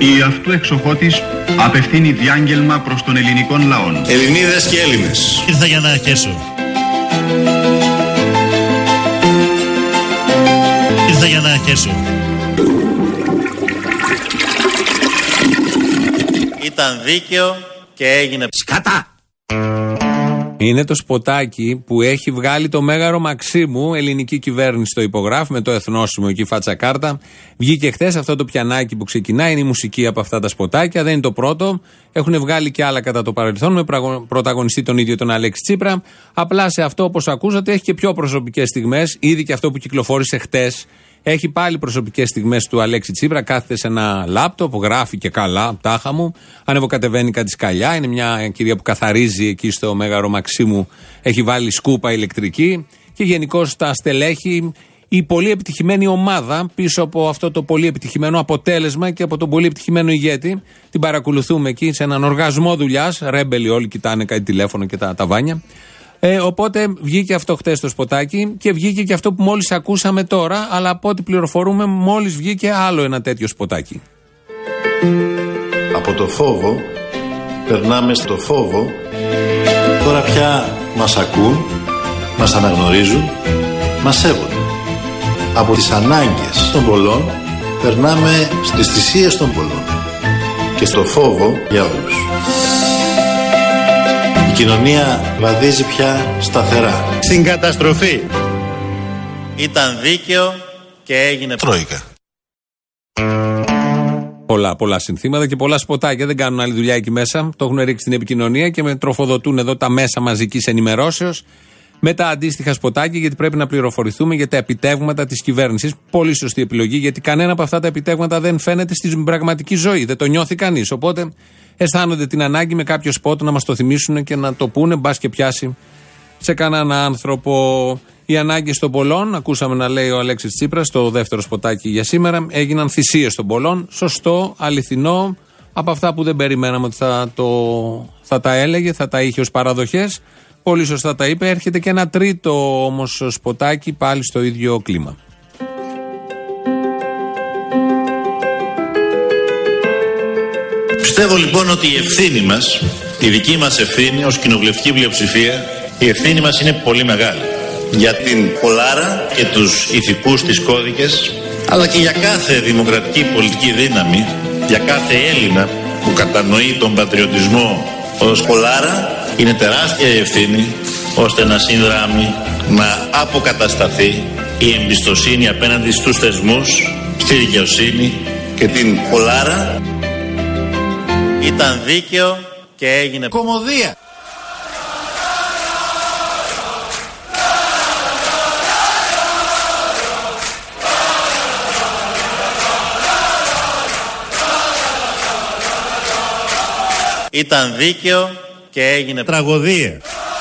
Η αυτού εξοχότης απευθύνει διάγγελμα προς τον ελληνικών λαών. Ελληνίδες και Έλληνες. Ήρθα για να κέσω. Ήρθα για να κέσω. Ήταν δίκαιο και έγινε σκατά. Είναι το σποτάκι που έχει βγάλει το Μέγαρο Μαξίμου, ελληνική κυβέρνηση το υπογράφει με το εθνόσημο εκεί φάτσα κάρτα. Βγήκε χθες αυτό το πιανάκι που ξεκινάει, είναι η μουσική από αυτά τα σποτάκια, δεν είναι το πρώτο. Έχουν βγάλει και άλλα κατά το παρελθόν με πρωταγωνιστή τον ίδιο τον Αλέξη Τσίπρα. Απλά σε αυτό, όπως ακούσατε, έχει και πιο προσωπικές στιγμές. Ήδη και αυτό που κυκλοφόρησε χθες. Έχει πάλι προσωπικές στιγμές του Αλέξη Τσίπρα. Κάθεται σε ένα λάπτοπ, γράφει και καλά, τάχα μου. Ανεβοκατεβαίνει κάτι σκαλιά. Είναι μια κυρία που καθαρίζει εκεί στο Μέγαρο Μαξίμου. Έχει βάλει σκούπα ηλεκτρική. Και γενικώς τα στελέχη, η πολύ επιτυχημένη ομάδα πίσω από αυτό το πολύ επιτυχημένο αποτέλεσμα και από τον πολύ επιτυχημένο ηγέτη. Την παρακολουθούμε εκεί σε έναν οργασμό δουλειάς. Ρέμπελοι όλοι κοιτάνε κάτι τηλέφωνο και τα ταβάνια. Οπότε βγήκε αυτό χτες το σποτάκι και βγήκε και αυτό που μόλις ακούσαμε τώρα, αλλά από ό,τι πληροφορούμε μόλις βγήκε άλλο ένα τέτοιο σποτάκι. Από το φόβο περνάμε στο φόβο. Τώρα πια μας ακούν, μας αναγνωρίζουν, μας σέβονται. Από τις ανάγκες των πολλών περνάμε στις θυσίες των πολλών και στο φόβο για όλους. Η κοινωνία βαδίζει πια σταθερά στην καταστροφή. Ήταν δίκαιο και έγινε τρόικα. Πολλά συνθήματα και πολλά σποτάκια. Δεν κάνουν άλλη δουλειά εκεί μέσα. Το έχουν ρίξει στην επικοινωνία και με τροφοδοτούν εδώ τα μέσα μαζικής ενημερώσεως με τα αντίστοιχα σποτάκια, γιατί πρέπει να πληροφορηθούμε για τα επιτεύγματα της κυβέρνησης. Πολύ σωστή επιλογή, γιατί κανένα από αυτά τα επιτεύγματα δεν φαίνεται στην πραγματική ζωή. Δεν το νιώθει κανείς. Οπότε αισθάνονται την ανάγκη με κάποιο σπότ να μας το θυμίσουν και να το πούνε, μπας και πιάσει σε κανέναν άνθρωπο. Οι ανάγκες των πολλών, ακούσαμε να λέει ο Αλέξης Τσίπρας στο δεύτερο σποτάκι για σήμερα, έγιναν θυσίες των πολλών. Σωστό, αληθινό, από αυτά που δεν περιμέναμε ότι θα τα έλεγε, θα τα είχε ως παραδοχές. Πολύ σωστά τα είπε. Έρχεται και ένα τρίτο όμως σποτάκι πάλι στο ίδιο κλίμα. Πιστεύω λοιπόν ότι η ευθύνη μας, η δική μας ευθύνη ως κοινοβουλευτική πλειοψηφία, η ευθύνη μας είναι πολύ μεγάλη. Για την Πολάρα και τους ηθικούς της κώδικες, αλλά και για κάθε δημοκρατική πολιτική δύναμη, για κάθε Έλληνα που κατανοεί τον πατριωτισμό ως Πολάρα, είναι τεράστια η ευθύνη ώστε να συνδράμει, να αποκατασταθεί η εμπιστοσύνη απέναντι στους θεσμούς, στη δικαιοσύνη και την Πολάρα. Ήταν δίκαιο και έγινε κωμωδία. Ήταν δίκαιο και έγινε τραγωδία.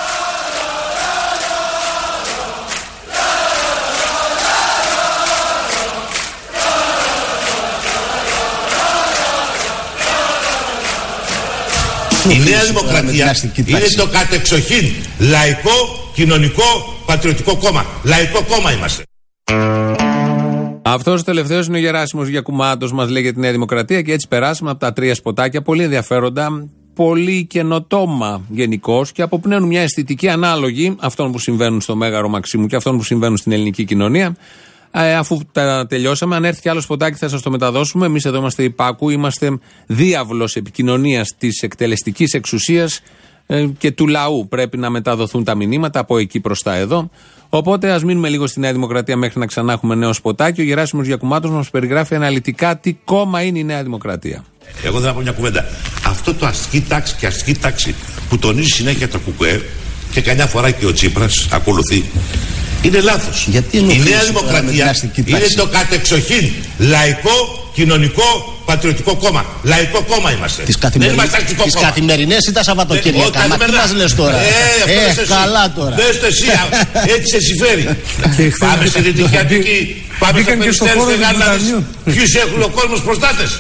Η Νέα Δημοκρατία είναι το κατεξοχήν λαϊκό, κοινωνικό, πατριωτικό κόμμα. Λαϊκό κόμμα είμαστε. Αυτός ο τελευταίος είναι ο Γεράσιμος Γιακουμάτος, μας λέει για τη Νέα Δημοκρατία, και έτσι περάσαμε από τα τρία σποτάκια, πολύ ενδιαφέροντα, πολύ καινοτόμα γενικώς, και αποπνέουν μια αισθητική ανάλογη αυτών που συμβαίνουν στο Μέγαρο Μαξίμου και αυτών που συμβαίνουν στην ελληνική κοινωνία. Αφού τα τελειώσαμε, αν έρθει και άλλο σποτάκι θα σας το μεταδώσουμε. Εμείς εδώ είμαστε υπάκου, είμαστε διάβλος επικοινωνίας της εκτελεστικής εξουσίας και του λαού. Πρέπει να μεταδοθούν τα μηνύματα από εκεί προς τα εδώ. Οπότε ας μείνουμε λίγο στη Νέα Δημοκρατία μέχρι να ξανά έχουμε νέο σποτάκι. Ο Γεράσιμος Γιακουμάτος μας περιγράφει αναλυτικά τι κόμμα είναι η Νέα Δημοκρατία. Εγώ δεν θα πω μια κουβέντα. Αυτό το αστική τάξη και αστική τάξη που τονίζει συνέχεια το ΚΚΕ και καμιά φορά και ο Τσίπρας ακολουθεί, είναι λάθος. Γιατί η Νέα Δημοκρατία είναι το κατεξοχήν λαϊκό, κοινωνικό, πατριωτικό κόμμα. Λαϊκό κόμμα είμαστε. Τις καθημερινές ή τα Σαββατοκύριακα. Μα τι μας λες τώρα. Καλά τώρα. Δες το εσύ, έτσι σε συμφέρει. Πάμε στη Δυτική Αττική, πάμε στα Περιστέρες και Γάρναδες. Ποιους έχουν ο κόσμος προστάτες.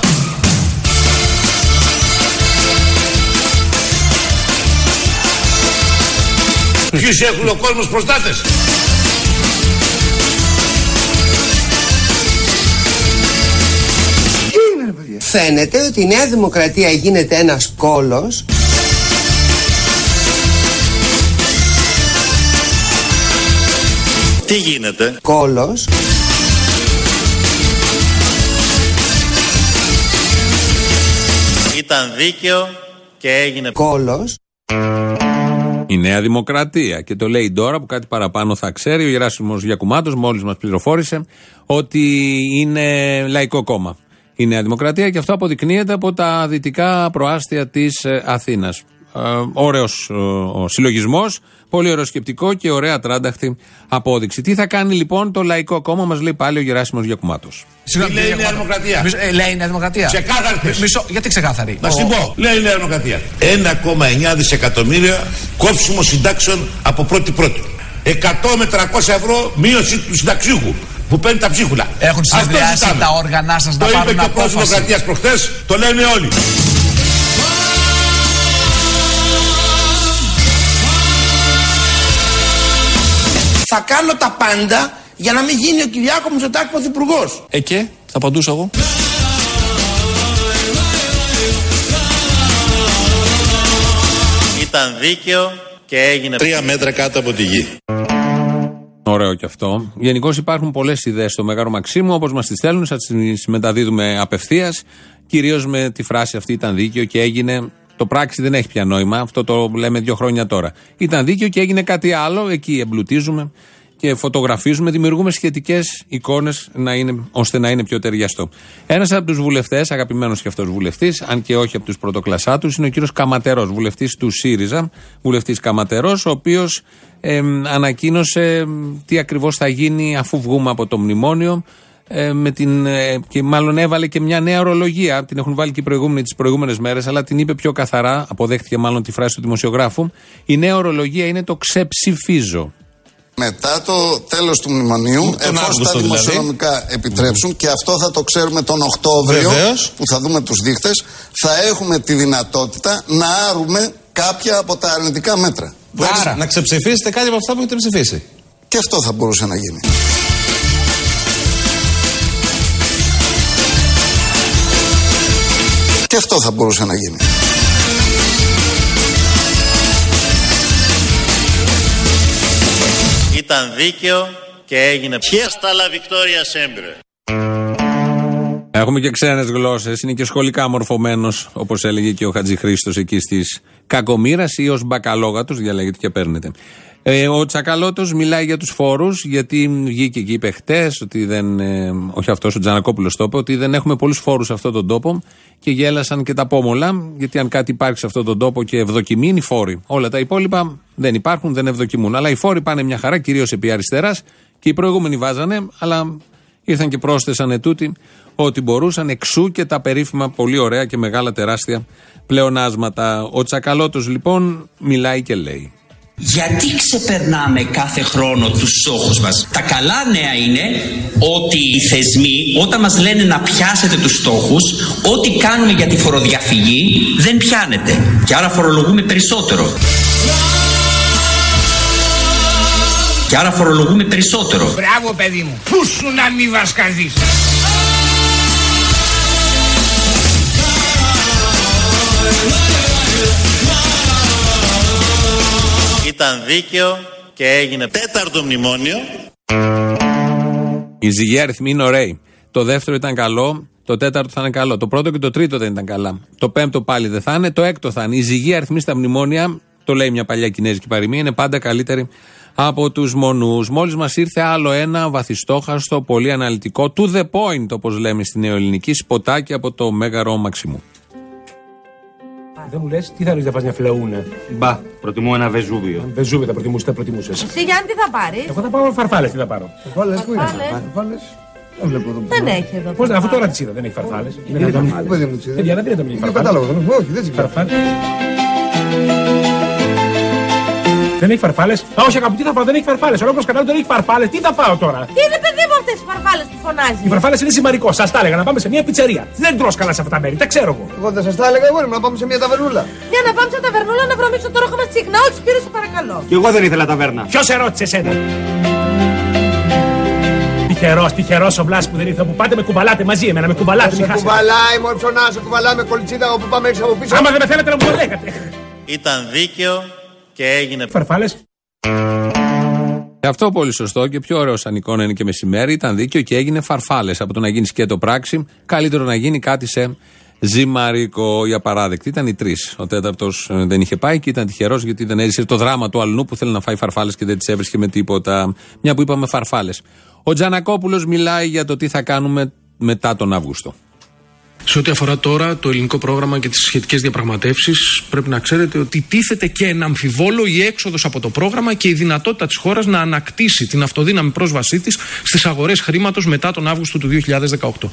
Ποιους έχουν ο κόσμος προστάτες. Φαίνεται ότι η Νέα Δημοκρατία γίνεται ένας κόλος. Τι γίνεται? Κόλος. Ήταν δίκαιο και έγινε Κόλος. Η Νέα Δημοκρατία. Και το λέει τώρα που κάτι παραπάνω θα ξέρει ο Γεράσιμος Γιακουμάτος, μόλις μας πληροφόρησε ότι είναι λαϊκό κόμμα η Νέα Δημοκρατία, και αυτό αποδεικνύεται από τα δυτικά προάστια της Αθήνας. Ωραίος ο συλλογισμός, πολύ ωραίο σκεπτικό και ωραία τράνταχτη απόδειξη. Τι θα κάνει λοιπόν το λαϊκό κόμμα, μας λέει πάλι ο Γεράσιμος Γιακουμάτος. Τι λέει η Νέα Δημοκρατία? Λέει η Νέα Δημοκρατία. Ξεκάθαρη. Γιατί ξεκάθαρη? Να σου πω, λέει η Νέα Δημοκρατία. 1,9 δισεκατομμύρια κόψιμο συντάξεων από πρώτη. 100 με 300 ευρώ μείωση του συνταξιούχου που παίρνει τα ψίχουλα. Έχουν συνδυάσει τα όργανα σας να πάρουν απόφαση. Το είπε και ο πρόεδρος της Δημοκρατίας προχθές, το λένε όλοι. Θα κάνω τα πάντα για να μην γίνει ο Κυριάκος Μητσοτάκης πρωθυπουργός. Και θα απαντούσα εγώ. Ήταν δίκαιο και έγινε 3 μέτρα κάτω από τη γη. Ωραίο και αυτό. Γενικώς υπάρχουν πολλές ιδέες στο Μέγαρο Μαξίμου, όπως μας τις στέλνουν, θα τις μεταδίδουμε απευθείας. Κυρίως με τη φράση αυτή, ήταν δίκαιο και έγινε. Το πράξη δεν έχει πια νόημα, αυτό το λέμε 2 χρόνια τώρα. Ήταν δίκαιο και έγινε κάτι άλλο, εκεί εμπλουτίζουμε και φωτογραφίζουμε, δημιουργούμε σχετικές εικόνες ώστε να είναι πιο ταιριαστό. Ένας από τους βουλευτές, αγαπημένος και αυτός βουλευτής, αν και όχι από τους πρωτοκλασσάτους, είναι ο κύριος Καματερός, βουλευτής του ΣΥΡΙΖΑ, βουλευτής Καματερός, ο οποίος ανακοίνωσε τι ακριβώς θα γίνει αφού βγούμε από το μνημόνιο. Και μάλλον έβαλε και μια νέα ορολογία. Την έχουν βάλει και οι προηγούμενοι τις προηγούμενες μέρες, αλλά την είπε πιο καθαρά. Αποδέχτηκε μάλλον τη φράση του δημοσιογράφου. Η νέα ορολογία είναι το ξεψηφίζω. Μετά το τέλος του μνημονίου, εφόσον τα δημοσιονομικά επιτρέψουν, και αυτό θα το ξέρουμε τον Οκτώβριο, που θα δούμε τους δείχτες, θα έχουμε τη δυνατότητα να άρουμε κάποια από τα αρνητικά μέτρα. Άρα, να ξεψηφίσετε κάτι από αυτά που έχετε ψηφίσει. Και αυτό θα μπορούσε να γίνει. Και αυτό θα μπορούσε να γίνει. Ήταν δίκαιο και έγινε fiesta la victoria sempre. Έχουμε και ξένες γλώσσες, είναι και σχολικά μορφωμένος, όπως έλεγε και ο Χατζηχρήστος εκεί στις Κακομοίρας, ή ως μπακαλόγατος, διαλέγετε και παίρνετε. Ο Τσακαλώτος μιλάει για τους φόρους, γιατί βγήκε και είπε χτες, ότι όχι αυτός, ο Τζανακόπουλος το είπε, ότι δεν έχουμε πολλούς φόρους σε αυτόν τον τόπο, και γέλασαν και τα πόμολα, γιατί αν κάτι υπάρχει σε αυτόν τον τόπο και ευδοκιμεί, είναι οι φόροι. Όλα τα υπόλοιπα δεν υπάρχουν, δεν ευδοκιμούν. Αλλά οι φόροι πάνε μια χαρά, κυρίως επί αριστεράς, και οι προηγούμενοι βάζανε, αλλά ήρθαν και πρόσθεσαν ετούτοι ό,τι μπορούσαν, εξού και τα περίφημα πολύ ωραία και μεγάλα τεράστια πλεονάσματα. Ο Τσακαλώτος λοιπόν μιλάει και λέει: γιατί ξεπερνάμε κάθε χρόνο τους στόχους μας? Τα καλά νέα είναι ότι οι θεσμοί, όταν μας λένε να πιάσετε τους στόχους, ό,τι κάνουμε για τη φοροδιαφυγή δεν πιάνεται, και άρα φορολογούμε περισσότερο. Μπράβο παιδί μου, πού σου να μην βασκαδείς. Ήταν δίκαιο και έγινε 4ο μνημόνιο. Οι ζυγοί αριθμοί είναι ωραίοι. Το δεύτερο ήταν καλό, το τέταρτο θα είναι καλό. Το πρώτο και το τρίτο δεν ήταν καλά. Το πέμπτο πάλι δεν θα είναι, το έκτο θα είναι. Οι ζυγοί αριθμοί στα μνημόνια, το λέει μια παλιά κινέζικη παροιμία, είναι πάντα καλύτεροι από τους μονούς. Μόλις μας ήρθε άλλο ένα βαθιστόχαστο, πολύ αναλυτικό, to the point, όπως λέμε στη νεοελληνική, σποτάκι από το Μέγαρο Μαξιμού. Δεν μου λες, τι θα ρίξεις να φας μια φλεούνα? Μπα, προτιμώ ένα Βεζούβιο. Βεζούβιο θα προτιμούσες, θα προτιμούσες. Εσύ Γιάννη τι θα πάρεις? Εγώ θα πάω φαρφάλες, τι θα πάρω? Φαρφάλες, πού είναι? Φαρφάλες. Δεν έχει εδώ. Πώς, αφού τώρα τις είδα, δεν έχει φαρφάλες. Είναι φαρφάλες. Παιδιά, δεν είναι το κατάλογο, όχι, δεν έχει φαρφάλες. Δεν έχει φαρφάλες. Α, όχι αγαπητοί, θα πάω, δεν έχει φαρφάλες. Ολόκληρος κατάλογος δεν έχει φαρφάλες. Τι θα πάω τώρα? Τι είναι παιδί μου αυτές οι φαρφάλες που φωνάζει? Οι φαρφάλες είναι σημαντικό. Σας τα έλεγα να πάμε σε μια πιτσερία. Δεν τρως καλά σε αυτά τα μέρη, τα ξέρω εγώ. Εγώ δεν σας τα έλεγα, εγώ να πάμε σε μια ταβερνούλα. Για να πάμε σε ταβερνούλα να βρωμίξω το ρόχο μας τσίγνα. Όχι, Σπύρο, σε παρακαλώ. Κι εγώ δεν ήθελα ταβέρνα. Ποιος ερώτησε εσένα? Τυχερός ο Βλάσης που δεν ήρθε. Που πάτε με κουβαλάτε μαζί, εμένα με κουβαλάτε. Με κουβαλάει, μόλι ψωνά, σε κουβαλάει με κολιτσίδα όπου πάμε έξω από πίσω. Άμα δεν με θέλετε να μου το λέγατε. Ήταν δίκαιο και έγινε φαρφάλες. Αυτό πολύ σωστό και πιο ωραίο σαν εικόνα είναι και μεσημέρι. Ήταν δίκαιο και έγινε φαρφάλες. Από το να γίνει σκέτο πράξη, καλύτερο να γίνει κάτι σε ζυμαρίκο. Η απαράδεκτη ήταν οι τρεις. Ο τέταρτος δεν είχε πάει και ήταν τυχερός γιατί δεν έζησε το δράμα του αλλού που θέλει να φάει φαρφάλες και δεν τις έβρισκε με τίποτα. Μια που είπαμε φαρφάλες. Ο Τζανακόπουλος μιλάει για το τι θα κάνουμε μετά τον Αύγουστο. Σε ό,τι αφορά τώρα το ελληνικό πρόγραμμα και τις σχετικές διαπραγματεύσεις, πρέπει να ξέρετε ότι τίθεται και εν αμφιβόλο η έξοδος από το πρόγραμμα και η δυνατότητα της χώρας να ανακτήσει την αυτοδύναμη πρόσβασή της στις αγορές χρήματος μετά τον Αύγουστο του 2018.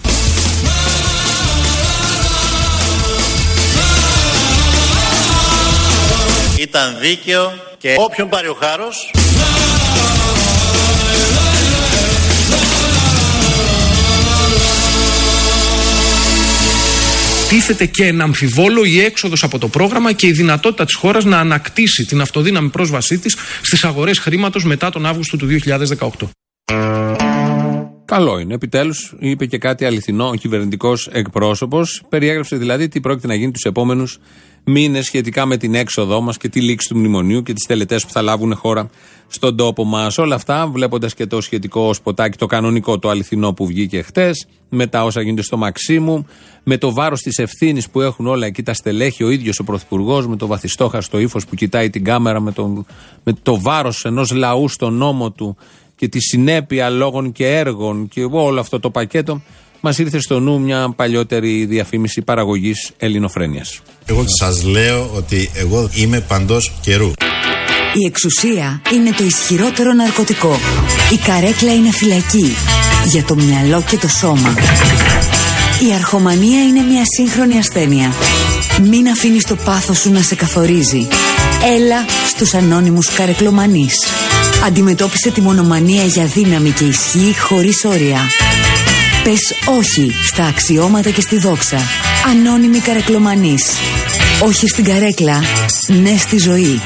Ήταν δίκαιο και όποιον πάρει ο χάρος. Τίθεται και εν αμφιβόλο η έξοδος από το πρόγραμμα και η δυνατότητα της χώρας να ανακτήσει την αυτοδύναμη πρόσβασή της στις αγορές χρήματος μετά τον Αύγουστο του 2018. Καλό είναι. Επιτέλους είπε και κάτι αληθινό ο κυβερνητικός εκπρόσωπος. Περιέγραψε δηλαδή τι πρόκειται να γίνει τους επόμενους μήνες σχετικά με την έξοδό μας και τη λήξη του μνημονίου και τις τελετές που θα λάβουν χώρα στον τόπο μας. Όλα αυτά βλέποντας και το σχετικό σποτάκι, το κανονικό, το αληθινό που βγήκε χτες, με τα όσα γίνονται στο Μαξίμου, με το βάρος της ευθύνης που έχουν όλα εκεί τα στελέχη, ο ίδιος ο Πρωθυπουργός, με το βαθιστόχαστο ύφος που κοιτάει την κάμερα, με το βάρος ενός λαού στον νόμο του και τη συνέπεια λόγων και έργων και όλο αυτό το πακέτο. Μας ήρθε στο νου μια παλιότερη διαφήμιση παραγωγής ελληνοφρένειας. Εγώ σας λέω ότι εγώ είμαι παντός καιρού. Η εξουσία είναι το ισχυρότερο ναρκωτικό. Η καρέκλα είναι φυλακή για το μυαλό και το σώμα. Η αρχομανία είναι μια σύγχρονη ασθένεια. Μην αφήνεις το πάθος σου να σε καθορίζει. Έλα στους ανώνυμους καρεκλομανείς. Αντιμετώπισε τη μονομανία για δύναμη και ισχύ χωρίς όρια. Πες όχι στα αξιώματα και στη δόξα. Ανώνυμοι καρεκλομανείς. Όχι στην καρέκλα, ναι στη ζωή.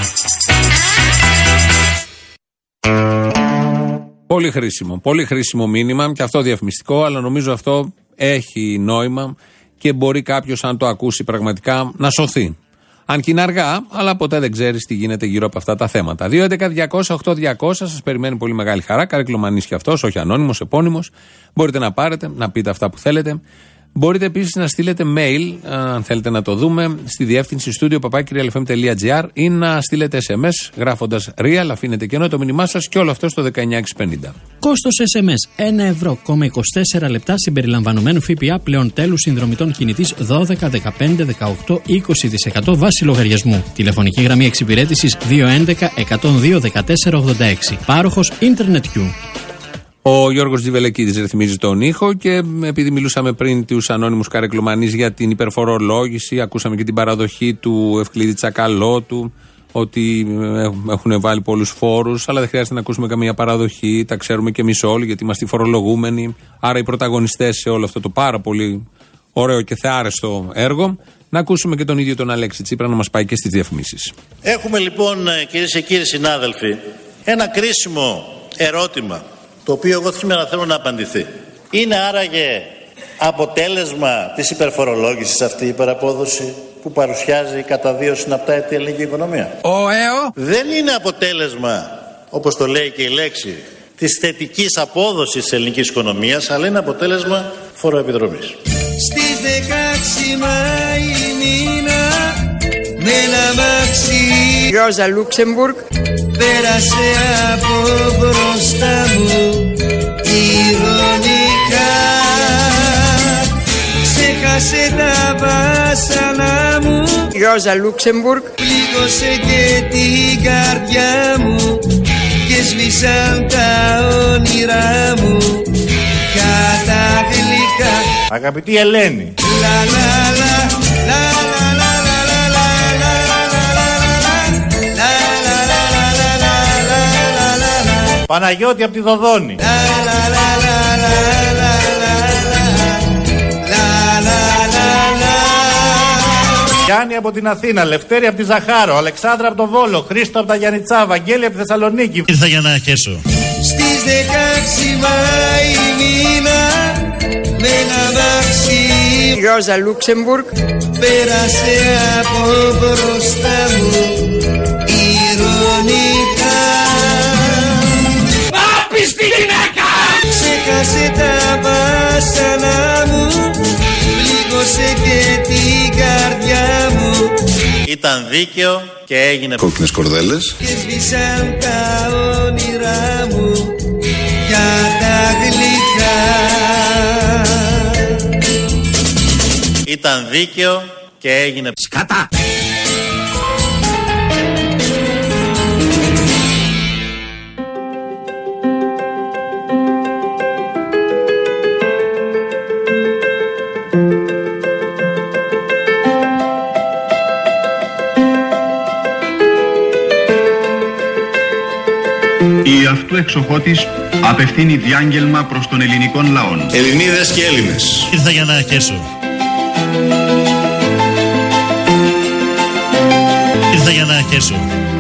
Πολύ χρήσιμο μήνυμα και αυτό διαφημιστικό, αλλά νομίζω αυτό έχει νόημα και μπορεί κάποιος αν το ακούσει πραγματικά να σωθεί. Αν και είναι αργά, αλλά ποτέ δεν ξέρεις τι γίνεται γύρω από αυτά τα θέματα. 2.11.200.8.200 σας περιμένει πολύ μεγάλη χαρά. Καρεκλομανής και αυτός, όχι ανώνυμος, επώνυμος. Μπορείτε να πάρετε, να πείτε αυτά που θέλετε. Μπορείτε επίσης να στείλετε mail, αν θέλετε να το δούμε, στη διεύθυνση studio@realfm.gr ή να στείλετε SMS γράφοντας real, αφήνετε κενό το μήνυμά σας και όλο αυτό στο 19650. Κόστος SMS 1,24 λεπτά συμπεριλαμβανομένου ΦΠΑ πλέον τέλους συνδρομητών κινητής 12, 15, 18, 20% βάση λογαριασμού. Τηλεφωνική γραμμή εξυπηρέτησης 211 102 14 86. Πάροχος Internet Q. Ο Γιώργος Τζιβελεκίδης ρυθμίζει τον ήχο και επειδή μιλούσαμε πριν τους ανώνυμους καρεκλομανείς για την υπερφορολόγηση, ακούσαμε και την παραδοχή του Ευκλήδη Τσακαλώτου ότι έχουν βάλει πολλούς φόρους, αλλά δεν χρειάζεται να ακούσουμε καμία παραδοχή, τα ξέρουμε και εμείς όλοι γιατί είμαστε οι φορολογούμενοι, άρα οι πρωταγωνιστές σε όλο αυτό το πάρα πολύ ωραίο και θεάρεστο έργο. Να ακούσουμε και τον ίδιο τον Αλέξη Τσίπρα να μας πάει και στις διαφημίσεις. Έχουμε λοιπόν, κυρίες και κύριοι συνάδελφοι, ένα κρίσιμο ερώτημα, το οποίο εγώ σήμερα θέλω να απαντηθεί. Είναι άραγε αποτέλεσμα της υπερφορολόγησης αυτή η υπεραπόδοση που παρουσιάζει κατά 2 συναπτά έτη η ελληνική οικονομία? Δεν είναι αποτέλεσμα, όπως το λέει και η λέξη, της θετικής απόδοσης της ελληνικής οικονομίας, αλλά είναι αποτέλεσμα φοροεπιδρομής. Στις 16 Μάη μήνα με ένα μάξι Ρόζα Λούξεμπουργκ πέρασε από μπροστά μου ηρωνικά, ξέχασε τα βάσανα μου Ρόζα Λούξεμπουργκ, πλήγωσε και την καρδιά μου και σβήσαν τα όνειρά μου κατά γλυκά. Αγαπητή Ελένη, Παναγιώτη από τη Δοδόνη, Γιάννη από την Αθήνα, Λευτέρη από τη Ζαχάρο, Αλεξάνδρα από το Βόλο, Χρήστο από τα Γιαννιτσά, Βαγγέλη από τη Θεσσαλονίκη. Ήρθα για να χέσω. στις 16 Μάη μήνα με ένα μαξί Ρόζα Λούξεμπουργκ πέρασε από μπροστά μου ηρωνικά. Άπιστη γυναίκα! Ξέχασε τα βάσανα μου, πλήγωσε και την καρδιά μου. Ήταν δίκαιο και έγινε κόκκινες κορδέλες. Και σβήσαν τα όνειρά μου για τα γλυκά. Ήταν δίκαιο και έγινε σκατά. Η αυτού εξοχότης απευθύνει διάγγελμα προς τον ελληνικών λαών. Ελληνίδες και Έλληνες. Ήρθα για να αρχίσω. Ήρθα για να αρχίσω.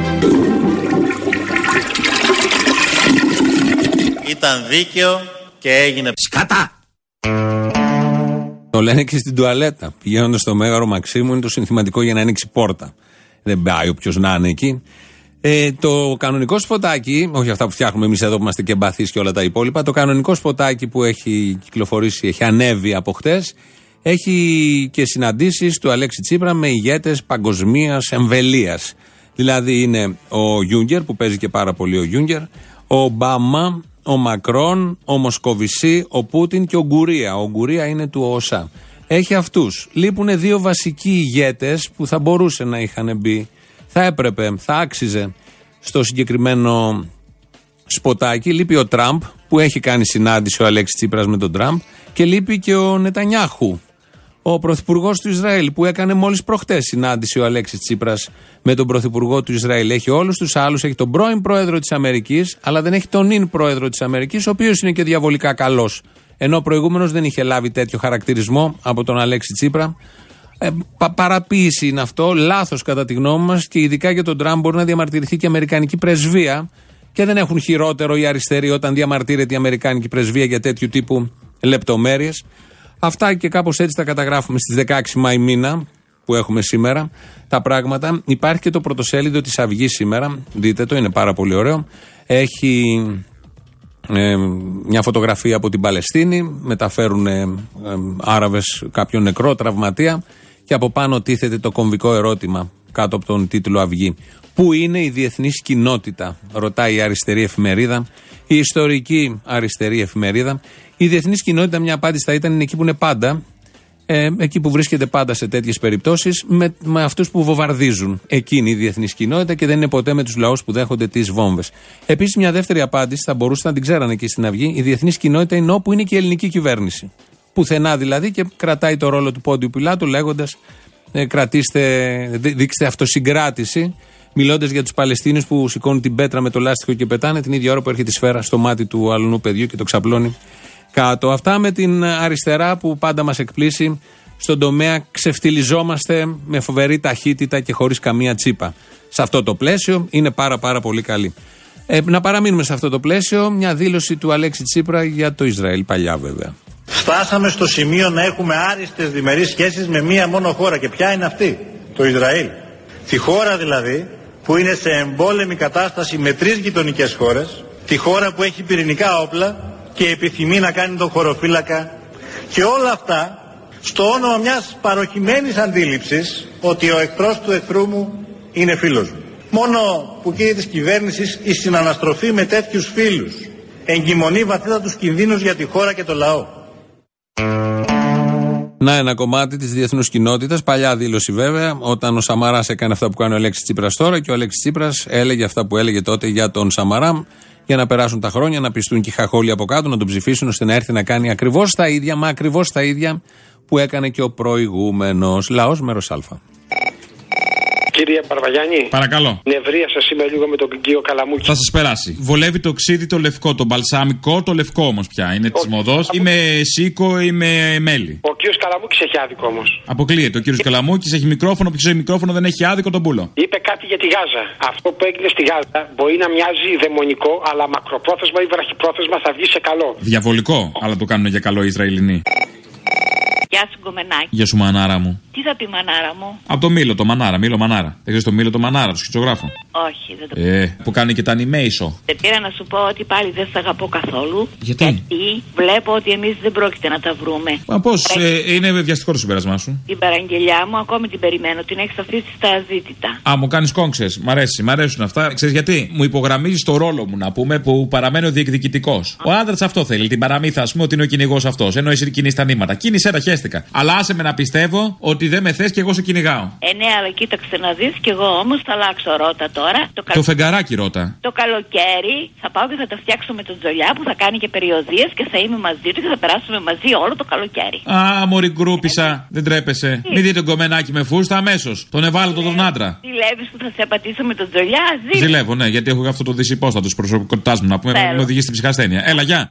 Ήταν δίκαιο και έγινε σκατά. Το λένε και στην τουαλέτα. Πηγαίνοντας στο Μέγαρο Μαξίμου, είναι το συνθηματικό για να ανοίξει πόρτα. Δεν πάει όποιος να είναι εκεί. Το κανονικό σποτάκι, όχι αυτά που φτιάχνουμε εμείς εδώ που είμαστε και εμπαθείς και όλα τα υπόλοιπα, το κανονικό σποτάκι που έχει κυκλοφορήσει, έχει ανέβει από χτες, έχει και συναντήσεις του Αλέξη Τσίπρα με ηγέτες παγκοσμίας εμβελίας. Δηλαδή είναι ο Γιούγκερ, που παίζει και πάρα πολύ ο Γιούγκερ, ο Ομπάμα, ο Μακρόν, ο Μοσκοβισή, ο Πούτιν και ο Γκουρία. Ο Γκουρία είναι του ΟΣΑ. Έχει αυτούς. Λείπουν δύο βασικοί ηγέτες που θα μπορούσε να είχαν μπει. Θα έπρεπε, θα άξιζε στο συγκεκριμένο σποτάκι. Λείπει ο Τραμπ, που έχει κάνει συνάντηση ο Αλέξης Τσίπρας με τον Τραμπ, και λείπει και ο Νετανιάχου, ο πρωθυπουργός του Ισραήλ, που έκανε μόλις προχτές συνάντηση ο Αλέξης Τσίπρας με τον πρωθυπουργό του Ισραήλ. Έχει όλους τους άλλους, έχει τον πρώην πρόεδρο της Αμερικής, αλλά δεν έχει τον νυν πρόεδρο της Αμερικής, ο οποίος είναι και διαβολικά καλός. Ενώ ο προηγούμενος δεν είχε λάβει τέτοιο χαρακτηρισμό από τον Αλέξη Τσίπρα. Παραποίηση είναι αυτό, λάθος κατά τη γνώμη μας, και ειδικά για τον Τραμπ μπορεί να διαμαρτυρηθεί και η Αμερικανική πρεσβεία, και δεν έχουν χειρότερο οι αριστεροί όταν διαμαρτύρεται η Αμερικανική πρεσβεία για τέτοιου τύπου λεπτομέρειες. Αυτά και κάπως έτσι τα καταγράφουμε στις 16 Μάη μήνα που έχουμε σήμερα τα πράγματα. Υπάρχει και το πρωτοσέλιδο της Αυγής σήμερα, δείτε το, είναι πάρα πολύ ωραίο. Έχει μια φωτογραφία από την Παλαιστίνη, μεταφέρουν Άραβες κάποιον νεκρό, τραυματία, και από πάνω τίθεται το κομβικό ερώτημα κάτω από τον τίτλο Αυγή. Πού είναι η διεθνής κοινότητα, ρωτάει η αριστερή εφημερίδα, η ιστορική αριστερή εφημερίδα. Η διεθνής κοινότητα, μια απάντηση θα ήταν, είναι εκεί που είναι πάντα, εκεί που βρίσκεται πάντα σε τέτοιες περιπτώσεις, με αυτούς που βομβαρδίζουν. Εκείνη η διεθνής κοινότητα, και δεν είναι ποτέ με τους λαούς που δέχονται τις βόμβες. Επίσης, μια δεύτερη απάντηση θα μπορούσε να την ξέρανε εκεί στην Αυγή. Η διεθνής κοινότητα είναι όπου είναι και η ελληνική κυβέρνηση. Πουθενά δηλαδή, και κρατάει το ρόλο του Πόντιου Πιλάτου, λέγοντας δείξτε αυτοσυγκράτηση, μιλώντας για τους Παλαιστίνιους που σηκώνουν την πέτρα με το λάστιχο και πετάνε την ίδια ώρα που έρχεται η σφαίρα στο μάτι του αλουνού παιδιού και το ξαπλώνει κάτω. Αυτά με την αριστερά που πάντα μας εκπλήσει. Στον τομέα ξεφτιλιζόμαστε με φοβερή ταχύτητα και χωρίς καμία τσίπα. Σε αυτό το πλαίσιο είναι πάρα πολύ καλή. Να παραμείνουμε σε αυτό το πλαίσιο. Μια δήλωση του Αλέξη Τσίπρα για το Ισραήλ, παλιά βέβαια. Φτάσαμε στο σημείο να έχουμε άριστες διμερείς σχέσεις με μία μόνο χώρα. Και ποια είναι αυτή? Το Ισραήλ. Τη χώρα δηλαδή που είναι σε εμπόλεμη κατάσταση με 3 γειτονικές χώρες. Τη χώρα που έχει πυρηνικά όπλα και επιθυμεί να κάνει τον χωροφύλακα. Και όλα αυτά στο όνομα μιας παροχημένης αντίληψης ότι ο εχθρός του εχθρού μου είναι φίλος μου. Μόνο που κύριε της κυβέρνησης η συναναστροφή με τέτοιους φίλους εγκυμονεί βαθύτατους κινδύνους για τη χώρα και το λαό. Να, ένα κομμάτι της διεθνούς κοινότητας. Παλιά δήλωση βέβαια, όταν ο Σαμαράς έκανε αυτά που κάνει ο Αλέξης Τσίπρας τώρα, και ο Αλέξης Τσίπρας έλεγε αυτά που έλεγε τότε για τον Σαμαρά, για να περάσουν τα χρόνια, να πιστούν και οι χαχόλοι από κάτω, να τον ψηφίσουν, ώστε να έρθει να κάνει ακριβώς τα ίδια, μα ακριβώς τα ίδια που έκανε και ο προηγούμενος. Λαός, μέρος Α. Κύριε Μπαρβαγιάννη. Παρακαλώ. Νευρίασα σήμερα λίγο με τον κύριο Καλαμούκη. Θα σας περάσει. Βολεύει το ξύδι το λευκό, το μπαλσαμικό το λευκό όμως πια. Είναι της μοδός. Ή με σίκο ή με μέλι. Ο κύριος Καλαμούκης έχει άδικο όμως. Αποκλείεται. Ο κύριος Καλαμούκης έχει μικρόφωνο. Ποιος έχει μικρόφωνο δεν έχει άδικο τον πούλο. Είπε κάτι για τη Γάζα. Αυτό που έγινε στη Γάζα μπορεί να μοιάζει δαιμονικό, αλλά μακροπρόθεσμα ή βραχυπρόθεσμα θα βγει σε καλό. Διαβολικό, αλλά το κάνουν για καλό οι Ισραηλινοί. Γεια σου, Γκομενάκη. Γεια σου, μανάρα μου. Τι θα πει μανάρα μου? Από το Μήλο, το Μανάρα. Μήλο Μανάρα. Δεν ξέρεις το Μήλο το Μανάρα, το σκητσογράφο. Όχι, δεν το που κάνει και τα animation. Δεν πήρα να σου πω ότι πάλι δεν σε αγαπώ καθόλου. Γιατί βλέπω ότι εμείς δεν πρόκειται να τα βρούμε. Μα πώς, είναι βιαστικό το συμπέρασμά σου. Την παραγγελιά μου ακόμη την περιμένω. Την έχεις αφήσει στα αζήτητα. Α, μου κάνεις κόγξες. Μ' αρέσουν αυτά. Ξέρεις γιατί? Μου υπογραμμίζεις το ρόλο μου, να πούμε, που παραμένω διεκδικητικός. Ο άντρας αυτό θέλει. Την παραμύθα, ας πούμε, ότι είναι ο κυνηγός αυτός. Ενώ εσύ κυνηγείς τα νήματα. Κίνησέ τα, χέστηκα. Αλλά άσε με να πιστεύω ότι δεν με θες και εγώ σε κυνηγάω. Ναι, αλλά κοίταξε να δεις, και εγώ όμως θα αλλάξω ρότα τώρα. Το φεγγαράκι ρότα. Το καλοκαίρι θα πάω και θα τα φτιάξω με τον Τζολιά που θα κάνει και περιοδίες και θα είμαι μαζί του και θα περάσουμε μαζί όλο το καλοκαίρι. Α, μωρή γκρούπισσα, δεν τρέπεσαι. Μην δείτε τον κομμενάκι με φούστα αμέσως. Τον ευάλωτο τον άντρα. Ζηλεύεις που θα σε απατήσω με τον Τζολιά? Ζηλεύω, ναι, γιατί έχω αυτό το δυσυπόστατο τη προσωπικότητά μου. Να πούμε, με οδηγεί στην ψυχασθένεια. Έλα, γεια.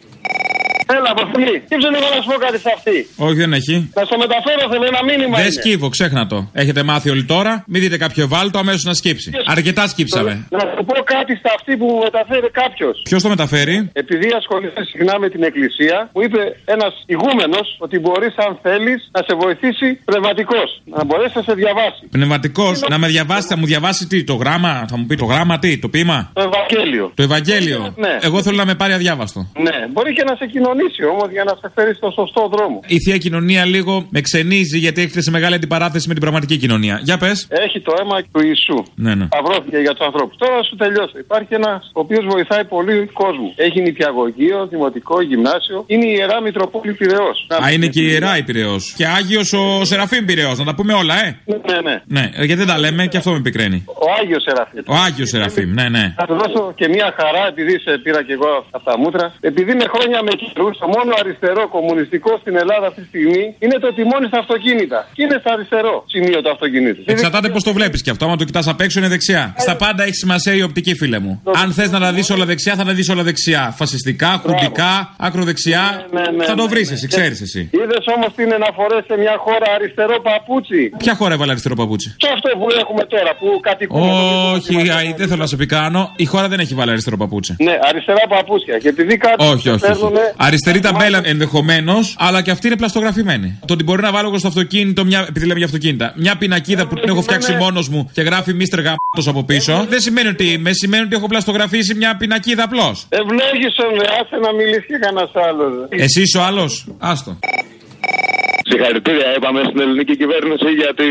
Έλα, Αποστολή. Τι ψήνω να σου πω κάτι σε αυτή. Όχι, δεν έχει. Να στο μεταφέρω, θέλω ένα μήνυμα. Δεν σκύβω, ξέχνα το. Έχετε μάθει όλοι τώρα. Μην δείτε κάποιο ευάλωτο, αμέσως να σκύψει. Αρκετά σκύψαμε. Να σου πω κάτι στα αυτή που μου μεταφέρει κάποιος. Ποιος το μεταφέρει? Επειδή ασχολείται συχνά με την εκκλησία, μου είπε ένας ηγούμενος ότι μπορείς, αν θέλεις, να σε βοηθήσει πνευματικός. Να μπορέσει να σε διαβάσει. Πνευματικός, να με διαβάσει, θα μου διαβάσει τι, το γράμμα, θα μου πει το γράμμα, τι, το ποίημα. Το Ευαγγέλιο. Το Ευαγγέλιο. Ναι. Εγώ θέλω να με πάρει αδιάβαστο. Ναι, μπορεί και να σε κοινωνήσει όμως για να σε φέρει στο σωστό δρόμο. Η θεία κοινωνία λίγο με ξενίζει γιατί έχετε σε μεγάλη αντιπαράθεση με την πραγματική κοινωνία. Για πες. Έχει το αίμα του Ιησού. Ναι. Σταυρώθηκε για τους ανθρώπους. Τώρα σου τελειώσω. Υπάρχει ένας ο οποίος βοηθάει πολύ κόσμο. Έχει νηπιαγωγείο, δημοτικό, γυμνάσιο. Είναι η Ιερά Μητροπόλη Πειραιώς. Α, είναι και η Ιερά η Πειραιώς. Και Άγιος ο Σεραφείμ Πειραιώς. Να τα πούμε όλα, Ναι. Γιατί δεν τα λέμε και αυτό με πικραίνει. Ο Άγιος Σεραφείμ. Ο Άγιος Σεραφείμ, ναι. Θα του δώσω και μια χαρά επειδή σε πήρα και εγώ από τα μούτρα. Επειδή είναι χρόνια με καιρούς, το μόνο αριστερό κομμουνιστικό στην Ελλάδα αυτή τη στιγμή είναι το τιμόνι στα αυτοκίνητα. Και είναι στα αριστερό σημείο του αυτοκινήτου. Εξαρτάται πώς το βλέπεις και αυτό. Αν το κοιτάς απ' έξω είναι δεξιά. Στα πάντα έχει σημασία η οπτική, φίλε μου. Αν θες να τα δεις όλα δεξιά, θα τα δεις όλα δεξιά. Φασιστικά, χουντικά, ακροδεξιά. Θα το βρεις εσύ, ξέρεις εσύ. Είδες όμως τι είναι να φορέσει σε μια χώρα αριστερό παπούτσι. Ποια χώρα έβαλε αριστερό παπούτσι? Και αυτό που έχουμε τώρα που κατοικούμε. Όχι, δεν θέλω να σε πικράνω. Η χώρα δεν έχει βάλει αριστερό παπούτσι. Ναι, αριστερά παπούτσια. Και επειδή κάτι. Όχι. Αριστερή ταμπέλα ενδεχομένως, αλλά και αυτή είναι πλαστογραφημένη. Το ότι μπορεί να βάλω εγώ στο αυτοκίνητο, επειδή λέμε για αυτοκίνητα, μια πινακίδα που την έχω φτιάξει μόνος μου και γράφει Mr. Γαμπτός από πίσω, δεν σημαίνει ότι είμαι, σημαίνει ότι έχω πλαστογραφήσει μια πινακίδα απλώς. Ευλόγησον, άσε να μιλήσει κανένας άλλος. Εσύ είσαι ο άλλος, άστο. Συγχαρητήρια είπαμε στην ελληνική κυβέρνηση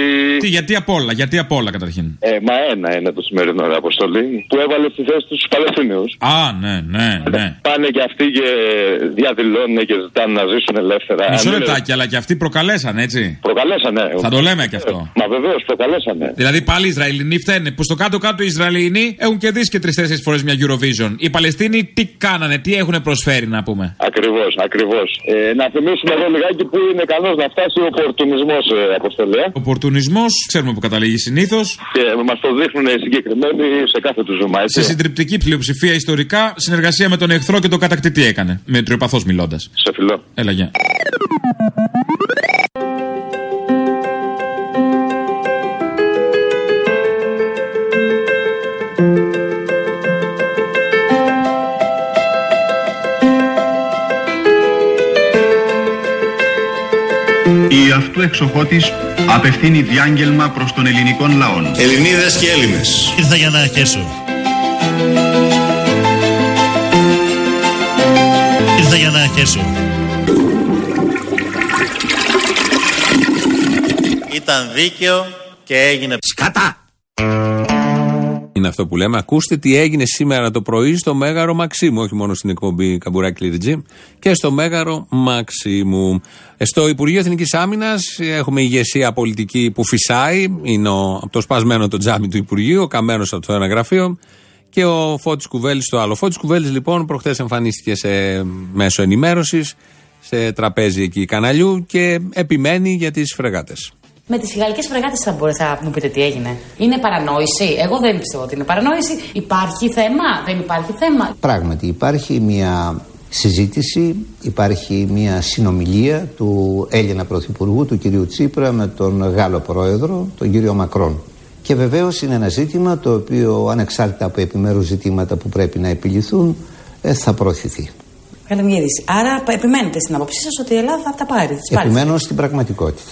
γιατί απ' όλα καταρχήν. Μα ένα είναι το σημερινό αποστολή που έβαλε στη θέση τους Παλαιστίνιους. Α, ναι. Πάνε και αυτοί και διαδηλώνουν και ζητάνε να ζήσουν ελεύθερα. Μισό λεπτάκι, αλλά και αυτοί προκαλέσαν, έτσι. Προκαλέσανε. Θα το λέμε και αυτό. Μα βεβαίως προκαλέσανε. Δηλαδή πάλι οι Ισραηλινοί φταίνε που στο κάτω-κάτω οι Ισραηλινοί έχουν κερδίσει και 3-4 φορές μια Eurovision. Οι Παλαιστίνοι τι κάνανε, τι έχουν προσφέρει να πούμε. Ακριβώς. Να θυμίσουμε εδώ λιγάκι που είναι ικανός να φτάσει ο οπορτουνισμός, Αποστολή. Ο οπορτουνισμός, ξέρουμε που καταλήγει συνήθως. Και μας το δείχνουν συγκεκριμένοι σε κάθε του ζώμα. Σε συντριπτική πλειοψηφία ιστορικά, συνεργασία με τον εχθρό και τον κατακτητή έκανε. Μετριοπαθώς μιλώντας. Σε φιλό. Έλα, γεια. Η αυτού εξοχότης απευθύνει διάγγελμα προς τον ελληνικών λαών. Ελληνίδες και Έλληνες. Ήρθα για να αρχίσω. Ήταν δίκαιο και έγινε σκατά. Είναι αυτό που λέμε. Ακούστε τι έγινε σήμερα το πρωί στο Μέγαρο Μαξίμου. Όχι μόνο στην εκπομπή Καμπουράκη Λιριτζή, και στο Μέγαρο Μαξίμου. Στο Υπουργείο Εθνικής Άμυνας έχουμε ηγεσία πολιτική που φυσάει. Είναι από το σπασμένο το τζάμι του Υπουργείου, ο καμένος από το ένα γραφείο. Και ο Φώτης Κουβέλης στο άλλο. Ο Φώτης Κουβέλης λοιπόν προχθές εμφανίστηκε σε μέσο ενημέρωσης, σε τραπέζι εκεί καναλιού και επιμένει για τις φρεγάτες. Με τις γαλλικές φρεγάτες θα μου πείτε τι έγινε. Είναι παρανόηση? Εγώ δεν πιστεύω ότι είναι παρανόηση. Υπάρχει θέμα? Δεν υπάρχει θέμα? Πράγματι υπάρχει μια συζήτηση, υπάρχει μια συνομιλία του Έλληνα Πρωθυπουργού, του κυρίου Τσίπρα, με τον Γάλλο Πρόεδρο, τον κύριο Μακρόν. Και βεβαίως είναι ένα ζήτημα το οποίο, ανεξάρτητα από επιμέρους ζητήματα που πρέπει να επιληθούν, θα προωθηθεί. Καλή μια είδηση. Άρα επιμένετε στην άποψή σας ότι η Ελλάδα θα τα πάρει? Επιμένω στην πραγματικότητα.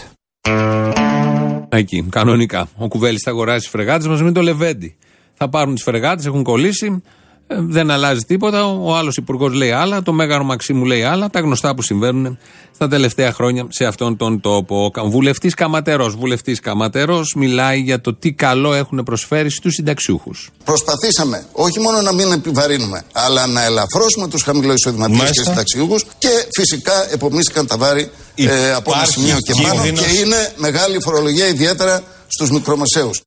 Εκεί, κανονικά. Ο Κουβέλης θα αγοράσει φρεγάτες μαζί με το Λεβέντι. Θα πάρουν τις φρεγάτες, έχουν κολλήσει. Δεν αλλάζει τίποτα. Ο άλλος υπουργός λέει άλλα. Το Μέγαρο Μαξίμου λέει άλλα. Τα γνωστά που συμβαίνουν στα τελευταία χρόνια σε αυτόν τον τόπο. Βουλευτής Καματερός μιλάει για το τι καλό έχουν προσφέρει στους συνταξιούχους. Προσπαθήσαμε όχι μόνο να μην επιβαρύνουμε, αλλά να ελαφρώσουμε τους χαμηλοεισοδηματικούς και συνταξιούχους και φυσικά επομίστηκαν τα βάρη από ένα σημείο και πάνω. Και είναι μεγάλη φορολογία, ιδιαίτερα στους μικρομεσαίους.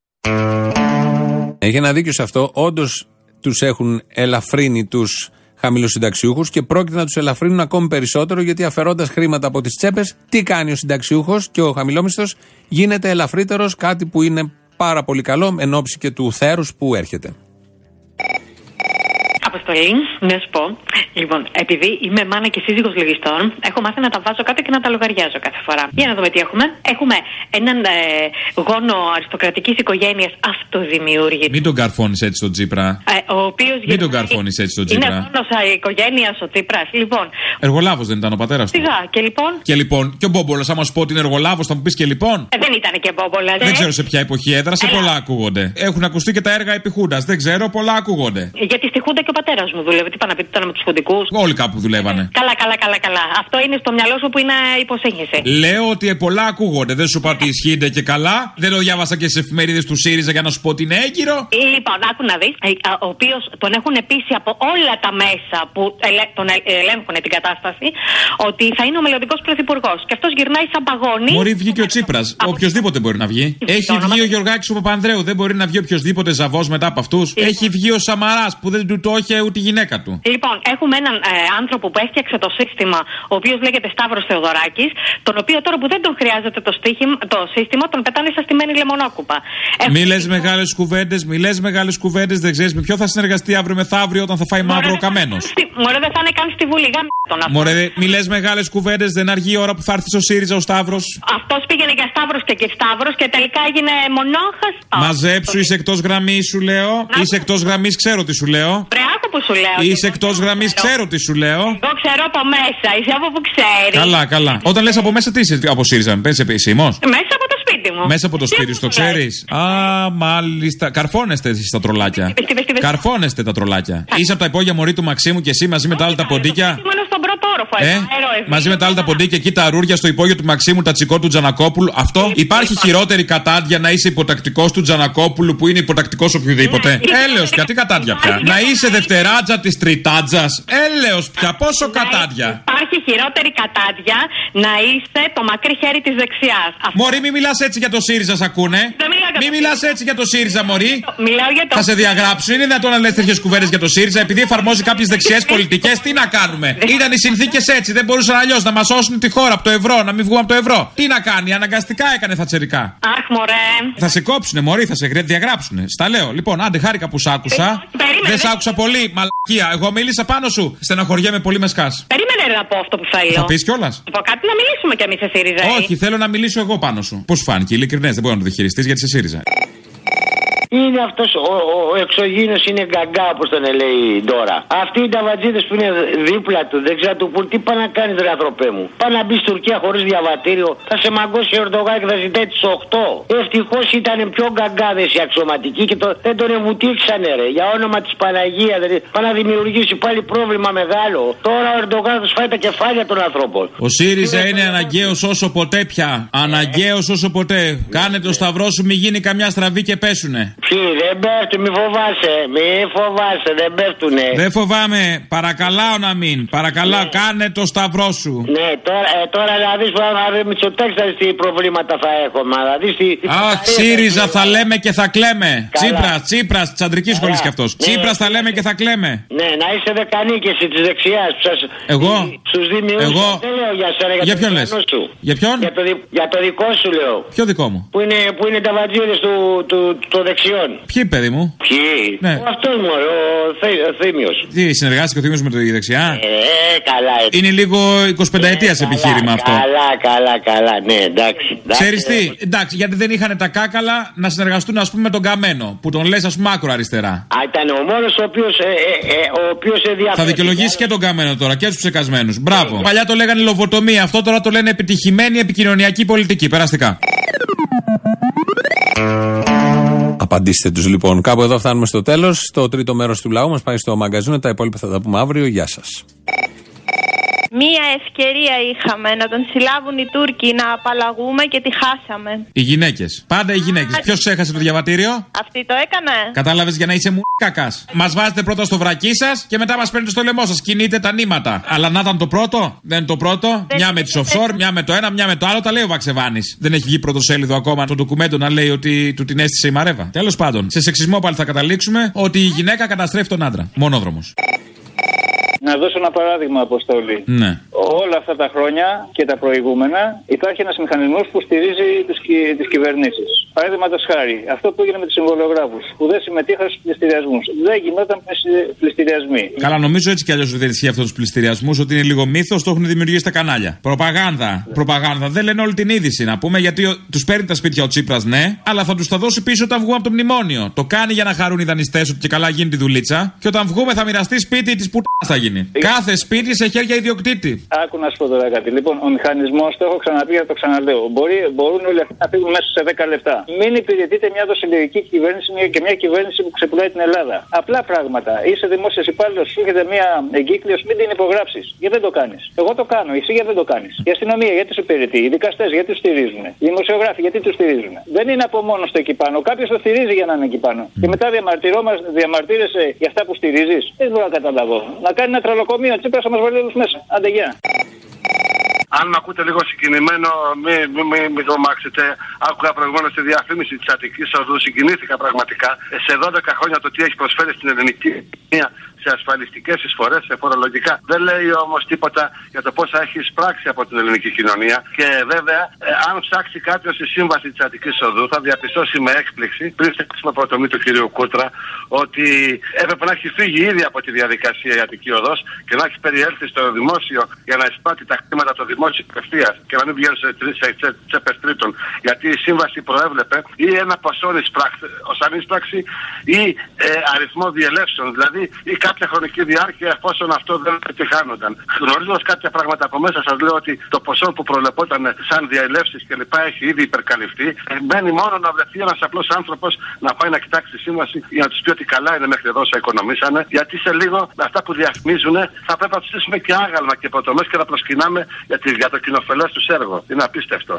Έχει ένα δίκιο σε αυτό. Όντως τους έχουν ελαφρύνει τους χαμηλοσυνταξιούχους και πρόκειται να τους ελαφρύνουν ακόμη περισσότερο, γιατί αφαιρώντας χρήματα από τις τσέπες, τι κάνει ο συνταξιούχος και ο χαμηλόμισθος? Γίνεται ελαφρύτερος, κάτι που είναι πάρα πολύ καλό εν ώψη και του θέρους που έρχεται. Αποστολή, να σου πω. Λοιπόν, επειδή είμαι μάνα και σύζυγος λογιστών, έχω μάθει να τα βάζω κάτω και να τα λογαριάζω κάθε φορά. Για να δούμε τι έχουμε. Έχουμε έναν γόνο αριστοκρατικής οικογένειας αυτοδημιούργητου. Μην τον καρφώνεις έτσι τον Τσίπρα. Μην τον καρφώνεις έτσι τον Τσίπρα. Είναι γόνος οικογένειας ο Τσίπρας. Λοιπόν. Εργολάβος δεν ήταν ο πατέρας του? Σιγά, και λοιπόν. Και ο Μπόμπολας, άμα σου πω ότι είναι εργολάβος, θα μου πεις και λοιπόν. Δεν ήταν και Μπόμπολας. Δεν ξέρω σε ποια εποχή έδρασε, πολλά ακούγονται. Έχουν ακουστεί και τα έργα επί Χούντας. Δεν ξέρω, πολλά ακούγονται. Γιατί στη Χούντα και ο πατέρας μου δούλευε. Τι πάνε να πείτε, ήταν με τους χουντικούς? Όλοι κάπου δουλεύανε. Καλά. Αυτό είναι στο μυαλό σου που είναι υποσύγχυση. Λέω ότι πολλά ακούγονται. Δεν σου είπα ότι ισχύεται και καλά. Δεν το διάβασα και σε εφημερίδες του ΣΥΡΙΖΑ για να σου πω ότι είναι έγκυρο. Λοιπόν, άκου να δεις. Ο οποίος τον έχουν πείσει από όλα τα μέσα που τον ελέγχουν την κατάσταση ότι θα είναι ο μελλοντικός πρωθυπουργός. Και αυτός γυρνάει σαν παγόνι. Μπορεί βγει και ο Τσίπρας. Οποιοδήποτε μπορεί να βγει. Έχει βγει ο Γιωργάκης ο Παπανδρέου. Δεν μπορεί να βγει οποιοδήποτε ζαβός μετά από αυτούς. Έχει βγει ο Σαμαράς που δεν του το είχε ούτε η γυναίκα του. Λοιπόν, έχουμε έναν άνθρωπο που έφτιαξε το σύστημα, ο οποίος λέγεται Σταύρος Θεοδωράκης, τον οποίο τώρα που δεν τον χρειάζεται το σύστημα, τον πετάνε στα στημένη λεμονόκουπα. Μη λες μεγάλες κουβέντες, δεν ξέρεις με ποιο θα συνεργαστεί αύριο μεθαύριο όταν θα φάει μαύρο ο καμένος. Μωρέ, δεν θα είναι καν στη Βουλή, Μωρέ, μη λες μεγάλες κουβέντες, δεν αργεί η ώρα που θα έρθει στο ΣΥΡΙΖΑ ο Σταύρος. Αυτός πήγαινε για Σταύρος και Σταύρος και τελικά έγινε μονάχας. Μαζέψου, είσαι εκτός γραμμής, σου λέω. Είσαι εκτός γραμμής, ξέρω τι σου λέω. Που σου λέω. Είσαι εκτός γραμμής, ξέρω τι σου λέω. Εγώ ξέρω από μέσα, είσαι από που ξέρεις. Καλά. Όταν λες από μέσα, τι είσαι από ΣΥΡΙΖΑ, πες επισήμως? Μέσα από το σπίτι μου. Μέσα από το σπίτι σου, το ξέρεις? Α, μάλιστα. Καρφώνεστε εσείς τα τρολάκια. Καρφώνεστε τα τρολάκια. Είσαι από τα υπόγεια μωρή του Μαξίμου και εσύ μαζί με τα άλλα τα ποντίκια. Μαζί με τα άλλα τα ποντίκια εκεί, τα αρούρια στο υπόγειο του Μαξίμου, τα τσικό του Τζανακόπουλου. Αυτό υπάρχει χειρότερη κατάντια να είσαι υποτακτικός του Τζανακόπουλου που είναι υποτακτικός οποιοδήποτε? Έλεος πια, τι κατάντια πια? Να είσαι δευτεράτζα της τριτάτζας. Έλεος πια, πόσο κατάντια? Υπάρχει χειρότερη κατάντια να είσαι το μακρύ χέρι της δεξιάς. Μωρή, μη μιλάς έτσι για το ΣΥΡΙΖΑ, σ' ακούνε. Μη μιλάς έτσι για το ΣΥΡΙΖΑ, Μωρή. Θα σε διαγράψουν. Είναι δυνατόν να λες τέτοιες κουβέντες για το ΣΥΡΙΖΑ επειδή εφαρμόζει κάποιες δεξιές πολιτικές? Τι να κάνουμε? Ήταν οι συνθήκες έτσι, δεν μπορούσαν αλλιώς να μας σώσουν τη χώρα από το ευρώ, να μην βγούμε από το ευρώ. Τι να κάνει, αναγκαστικά έκανε θατσερικά. Αχ, μωρέ. Θα σε κόψουνε, Μωρή, θα σε διαγράψουνε. Στα λέω. Λοιπόν, άντε, χάρηκα που σ' άκουσα. Δεν σ' άκουσα πολύ, μαλακία. Εγώ μίλησα πάνω σου. Στεναχωριέμαι πολύ με σκάς. Περίμενε να πω αυτό που θέλω. Θα πεις κιόλας? Θα πω κάτι να μιλήσουμε κι εμείς σε ΣΥΡΙΖΑ. Όχι, θέλω να μιλήσω εγώ πάνω σου. Πώς φάνηκε, ειλικρινές, δεν μπορεί να το διχειριστείς γιατί σε ΣΥΡΙΖΑ. Είναι αυτός ο εξωγήινος, είναι γκαγκά όπως τον λέει τώρα. Αυτοί οι ταβατζίδες που είναι δίπλα του, δεν ξέρω του που τι πάει να κάνεις ρε ανθρωπέ μου. Πάει να μπει στην Τουρκία χωρίς διαβατήριο, θα σε μαγκώσει ο Ερντογάν και θα ζητάει τις 8. Ευτυχώς ήταν πιο γκαγκάδες οι αξιωματικοί και δεν τον εμβουτήξανε ρε. Για όνομα της Παναγίας, δηλαδή πάει να δημιουργήσει πάλι πρόβλημα μεγάλο. Τώρα ο Ερντογάν θα φάει τα κεφάλια των ανθρώπων. Ο ΣΥΡΙΖΑ είναι αναγκαίος όσο ποτέ πια. Αναγκαίος όσο ποτέ. Κάνε το σταυρό σου, μη γίνει καμιά στραβή και πέσουνε. Ποιοι δεν πέφτουν, μη φοβάσαι, δεν πέφτουνε. Δεν φοβάμαι, παρακαλάω να μην. Παρακαλάω, κάνε το σταυρό σου. Ναι, τώρα να δεις Μητσοτάκης θα δεις τι προβλήματα θα έχουμε. Αχ, ΣΥΡΙΖΑ θα λέμε και θα κλαίμε. Τσίπρας, της αντρικής σχολής κι αυτός. Τσίπρας θα λέμε και θα κλαίμε. Ναι, να είσαι δεκανίκης της δεξιάς. Εγώ. Στους δημιουργούς. Δεν λέω για σένα, για ποιον λες? Για ποιον? Για το δικό σου λέω. Ποιο δικό μου? Που είναι τα βατζίδες των δεξιών. Ποιοι, παιδί μου? Ποιοι? Ναι. Αυτός μου, ο Θήμιος. Τι, συνεργάστηκε ο Θήμιος με τη δεξιά? Καλά. Είναι λίγο 25 ετίας επιχείρημα αυτό. Καλά, ναι, εντάξει. Ξέρεις τι, εντάξει, γιατί δεν είχαν τα κάκαλα να συνεργαστούν, ας πούμε, με τον Καμένο, που τον λες, ας πούμε, άκρο αριστερά. Ήταν ο μόνος ο οποίος ενδιαφέρει. Θα δικαιολογήσει και τον Καμένο τώρα και τους ψεκασμένους. Μπράβο. Παλιά το λέγανε λοβοτομία, αυτό τώρα το λένε επιτυχημένη επικοινωνιακή πολιτική. Περαστικά. Απαντήστε τους λοιπόν. Κάπου εδώ φτάνουμε στο τέλος. Το τρίτο μέρος του λαού μας πάει στο μαγκαζίνο. Τα υπόλοιπα θα τα πούμε αύριο. Γεια σας. Μία ευκαιρία είχαμε να τον συλλάβουν οι Τούρκοι, να απαλλαγούμε και τη χάσαμε. Οι γυναίκες. Πάντα οι γυναίκες. Ποιος έχασε το διαβατήριο? Αυτή το έκανε. Κατάλαβες, για να είσαι κακάς. Μας βάζετε πρώτα στο βρακί σας και μετά μας παίρνετε στο λαιμό σας. Κινείτε τα νήματα. Αλλά να ήταν το πρώτο. Δεν είναι το πρώτο. Μια με τις offshore, μια με το ένα, μια με το άλλο. Τα λέει ο Βαξεβάνης. Δεν έχει βγει πρωτοσέλιδο ακόμα το ντοκουμέντο να λέει ότι του την έστησε η Μαρέβα. Τέλος πάντων, σε σεξισμό πάλι θα καταλήξουμε ότι η γυναίκα καταστρέφει τον άντρα. Μονόδρομος. Να δώσω ένα παράδειγμα, Αποστόλη. Ναι. Όλα αυτά τα χρόνια και τα προηγούμενα υπάρχει ένας μηχανισμός που στηρίζει τις κυβερνήσεις. Παραδείγματος χάρη, αυτό που έγινε με τους συμβολογράφους, που δεν συμμετείχαν στους πληστηριασμούς. Δεν γινόταν πληστηριασμοί. Καλά, νομίζω έτσι κι αλλιώς δεν ισχύει αυτό τους πληστηριασμούς, ότι είναι λίγο μύθος, το έχουν δημιουργήσει τα κανάλια. Προπαγάνδα. Δεν λένε όλη την είδηση, να πούμε, γιατί τους παίρνει τα σπίτια ο Τσίπρας, ναι, αλλά θα τους τα δώσει πίσω όταν βγούμε από το μνημόνιο. Το κάνει για να χαρούν οι δανειστές ότι και καλά γίνει τη δουλίτσα, και όταν βγούμε θα μοιραστεί σπίτι της πουτάνας θα γίνει. Κάθε σπίτι σε χέρια ιδιοκτήτη. Άκου να σου πω τώρα κάτι. Λοιπόν, ο μηχανισμός, το έχω ξαναπεί και το ξαναλέω. Μπορούν όλοι αυτοί να φύγουν μέσα σε 10 λεπτά. Μην υπηρετείτε μια δοσυλλογική κυβέρνηση και μια κυβέρνηση που ξεπουλάει την Ελλάδα. Απλά πράγματα. Είσαι δημόσιος υπάλληλος, σου έρχεται μια εγκύκλειος, μην την υπογράψεις. Γιατί δεν το κάνεις? Εγώ το κάνω, εσύ γιατί δεν το κάνεις? Η αστυνομία γιατί σου υπηρετεί? Οι δικαστές γιατί του στηρίζουν? Οι δημοσιογράφοι γιατί του στηρίζουν? Δεν είναι από μόνο το εκεί πάνω. Κάποιος το στηρίζει για να είναι εκεί πάνω. Και μετά διαμαρτύρεσαι για αυτά που στηρίζεις. Δεν μπορώ να καταλάβω. Να κάνει ένα τρολοκομείο, Τσίπρας θα μας βάλει όλους μέσα. Άντε, γεια. Αν με ακούτε λίγο συγκινημένο, μην τρομάξετε. Άκουγα προηγουμένως τη διαφήμιση της Αττικής Οδού, συγκινήθηκα πραγματικά. Σε 12 χρόνια το τι έχει προσφέρει στην ελληνική κοινωνία, σε ασφαλιστικές εισφορές, σε φορολογικά. Δεν λέει όμως τίποτα για το πόσα έχει εισπράξει από την ελληνική κοινωνία. Και βέβαια, αν ψάξει κάποιος τη σύμβαση της Αττικής Οδού, θα διαπιστώσει με έκπληξη, πριν στείλουμε προτομή του κ. Κούτρα, ότι έπρεπε να έχει φύγει ήδη από τη διαδικασία η Αττική Οδός και να έχει περιέλθει στο δημόσιο για να εισπράττει τα χρήματα του δημόσιου απευθείας και να μην βγαίνει σε τσέπες τρίτων. Γιατί η σύμβαση προέβλεπε ή ένα ποσό ως ανείσπραξη ή αριθμό διελεύσεων. Δηλαδή, ή κάποια χρονική διάρκεια εφόσον αυτό δεν επιτυχάνονταν. Γνωρίζοντας κάποια πράγματα από μέσα, σας λέω ότι το ποσό που προβλεπόταν σαν διαελεύσεις και λοιπά έχει ήδη υπερκαλυφθεί. Μένει μόνο να βρεθεί ένας απλός άνθρωπος να πάει να κοιτάξει τη σύμβαση για να τους πει ότι καλά είναι μέχρι εδώ όσα οικονομήσανε. Γιατί σε λίγο αυτά που διαφημίζουν θα πρέπει να τους στήσουμε και άγαλμα και προτομές και να προσκυνάμε για το κοινοφελές τους έργο. Είναι απίστευτο.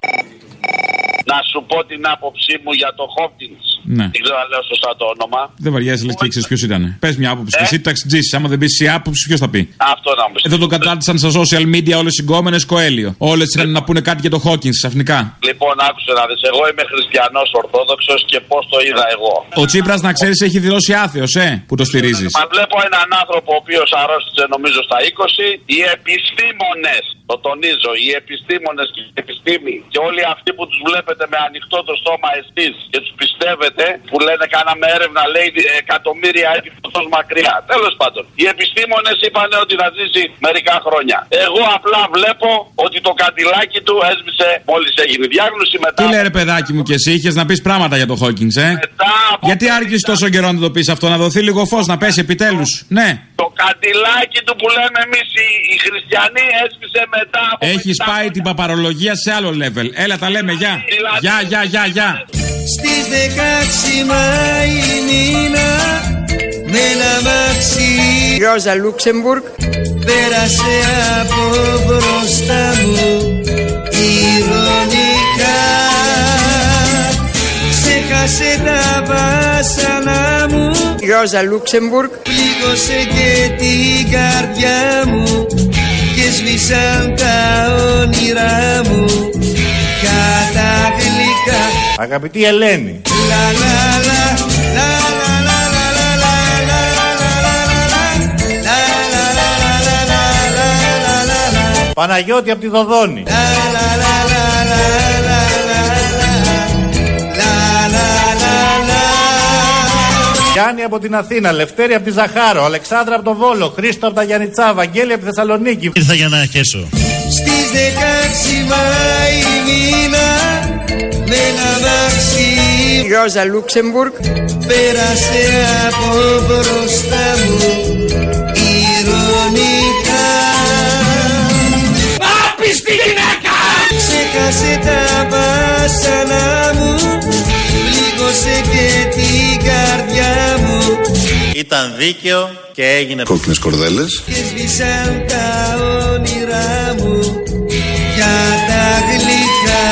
Να σου πω την άποψή μου για το Χόπκινς. Ναι. Δεν ξέρω να λέω σωστά το όνομα. Δεν βαριέσαι, λες και ήξερες ποιος ήταν. Πες μια άποψη. Και εσύ ταξιτζήσεις. Άμα δεν πεις εσύ άποψη, ποιος θα πει? Αυτό να μου πει. Εδώ το κατάρτισαν στα social media όλες οι γκόμενες Κοέλιο. Όλες είχαν να πούνε κάτι για το Χόκκινς ξαφνικά. Λοιπόν, άκουσε να δεις. Εγώ είμαι χριστιανός Ορθόδοξος και πώς το είδα εγώ. Ο Τσίπρας, να ξέρεις, έχει δηλώσει άθεος, που το στηρίζεις. Μα βλέπω έναν άνθρωπο ο οποίος αρρώστησε νομίζω στα 20. Οι επιστήμονες, το τονίζω, οι επιστήμονες και η επιστήμη και όλοι αυτοί που τους βλέπετε με ανοιχτό το στόμα εσείς και τους πιστεύετε, που λένε κάναμε έρευνα, λέει εκατομμύρια έτη τόσο μακριά. Τέλος πάντων, οι επιστήμονες είπαν ότι θα ζήσει μερικά χρόνια. Εγώ απλά βλέπω ότι το καντιλάκι του έσβησε μόλις έγινε διάγνωση μετά. Τι λέει ρε παιδάκι μου και εσύ, είχες να πεις πράγματα για το Χόκκινς, Γιατί άργησες τόσο καιρό να το πεις αυτό, να δοθεί λίγο φως, να πέσει επιτέλους? Ναι. Το καντιλάκι του που λέμε εμείς οι χριστιανοί έσβησε μετά από. Έχεις πάει την παπαρολογία σε άλλο level. Έλα, τα λέμε, γεια. Γεια. Στις 16 Μάη Νίνα με ένα μάξι Ρόζα Λούξεμπουργκ πέρασε από μπροστά μου ηρωνικά, ξέχασε τα βάζα βάσανα μου. Ρόζα Λούξεμπουργκ. Πλήγωσε και την καρδιά μου και σβήσαν τα όνειρά μου κατά γλυκά. Αγαπητή Ελένη. Λα λα λα λα λα λα λα λα λα λα. Παναγιώτη από τη Δοδόνη. Γιάννη από την Αθήνα, Λευτέρη από τη Ζαχάρο, Αλεξάνδρα από το Βόλο, Χρήστο από τα Γιαννιτσά, Βαγγέλη από τη Θεσσαλονίκη. Ήρθα για να χέσω. Στις 16 Μάη μήνα με ένα μάξι Ρόζα Λούξεμπουργκ. πέρασε από μπροστά μου ηρωνικά. Άπιστη γυναίκα! Ξέχασε τα βάσανα μου, πλήγωσε και την καρδιά μου. Ήταν δίκαιο και έγινε κόκκινες κορδέλες. Και σβήσαν τα όνειρά μου για τα γλυκά.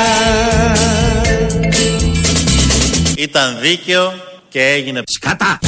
Ήταν δίκαιο και έγινε σκατά.